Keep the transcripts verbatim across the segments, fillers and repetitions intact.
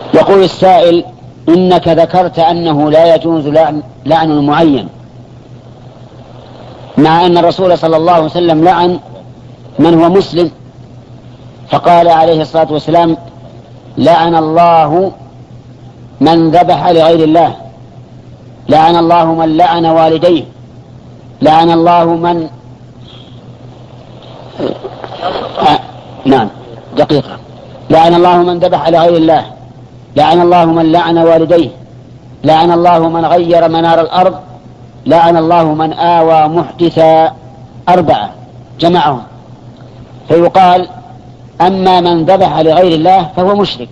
يقول السائل: إنك ذكرت أنه لا يجوز لعن, لعن المعين، مع أن الرسول صلى الله عليه وسلم لعن من هو مسلم، فقال عليه الصلاة والسلام: لعن الله من ذبح لغير الله، لعن الله من لعن والديه، لعن الله من آه نعم دقيقة لعن الله من ذبح لغير الله، لعن الله من لعن والديه، لعن الله من غير منار الأرض، لعن الله من آوى محدثا. أربعة جمعهم. فيقال: أما من ذبح لغير الله فهو مشرك،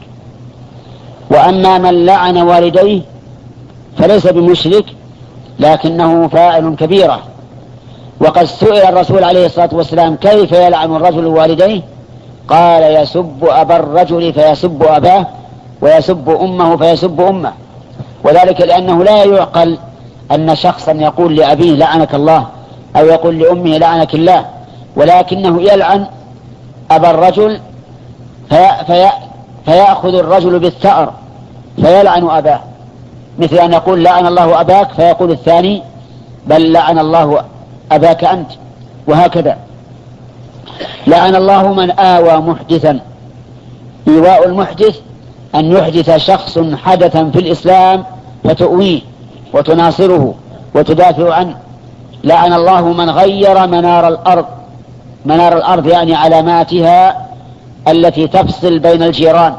وأما من لعن والديه فليس بمشرك لكنه فاعل كبيرة. وقد سئل الرسول عليه الصلاة والسلام: كيف يلعن الرجل والديه؟ قال: يسب أبا الرجل فيسب أباه، ويسب أمه فيسب أمه. وذلك لأنه لا يعقل أن شخصا يقول لأبيه لعنك الله، أو يقول لأمه لعنك الله، ولكنه يلعن أبا الرجل في في فيأخذ الرجل بالثأر فيلعن أباه، مثل أن يقول لعن الله أباك فيقول الثاني بل لعن الله أباك أنت، وهكذا. لعن الله من آوى محدثا. إيواء المحدث أن يحدث شخص حدثا في الإسلام فتؤويه وتناصره وتدافع عنه. لعن الله من غير منار الأرض. منار الأرض يعني علاماتها التي تفصل بين الجيران،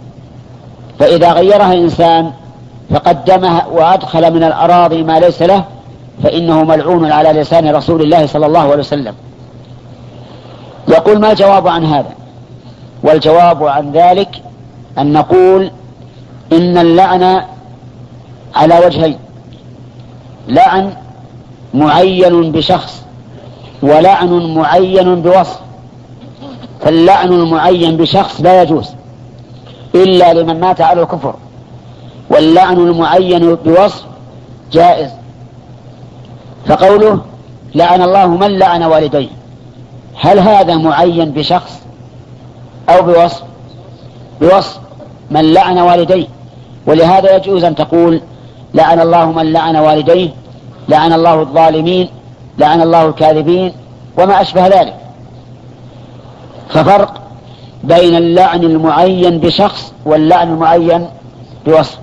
فإذا غيرها إنسان فقدمها وأدخل من الأراضي ما ليس له فإنه ملعون على لسان رسول الله صلى الله عليه وسلم. يقول: ما الجواب عن هذا؟ والجواب عن ذلك أن نقول إن اللعن على وجهين: لعن معين بشخص، ولعن معين بوصف. فاللعن المعين بشخص لا يجوز إلا لمن مات على الكفر، واللعن المعين بوصف جائز. فقوله لعن الله من لعن والديه، هل هذا معين بشخص أو بوصف؟ بوصف من لعن والديه. ولهذا يجوز أن تقول لعن الله من لعن والديه، لعن الله الظالمين، لعن الله الكاذبين، وما أشبه ذلك. ففرق بين اللعن المعين بشخص واللعن المعين بوصف.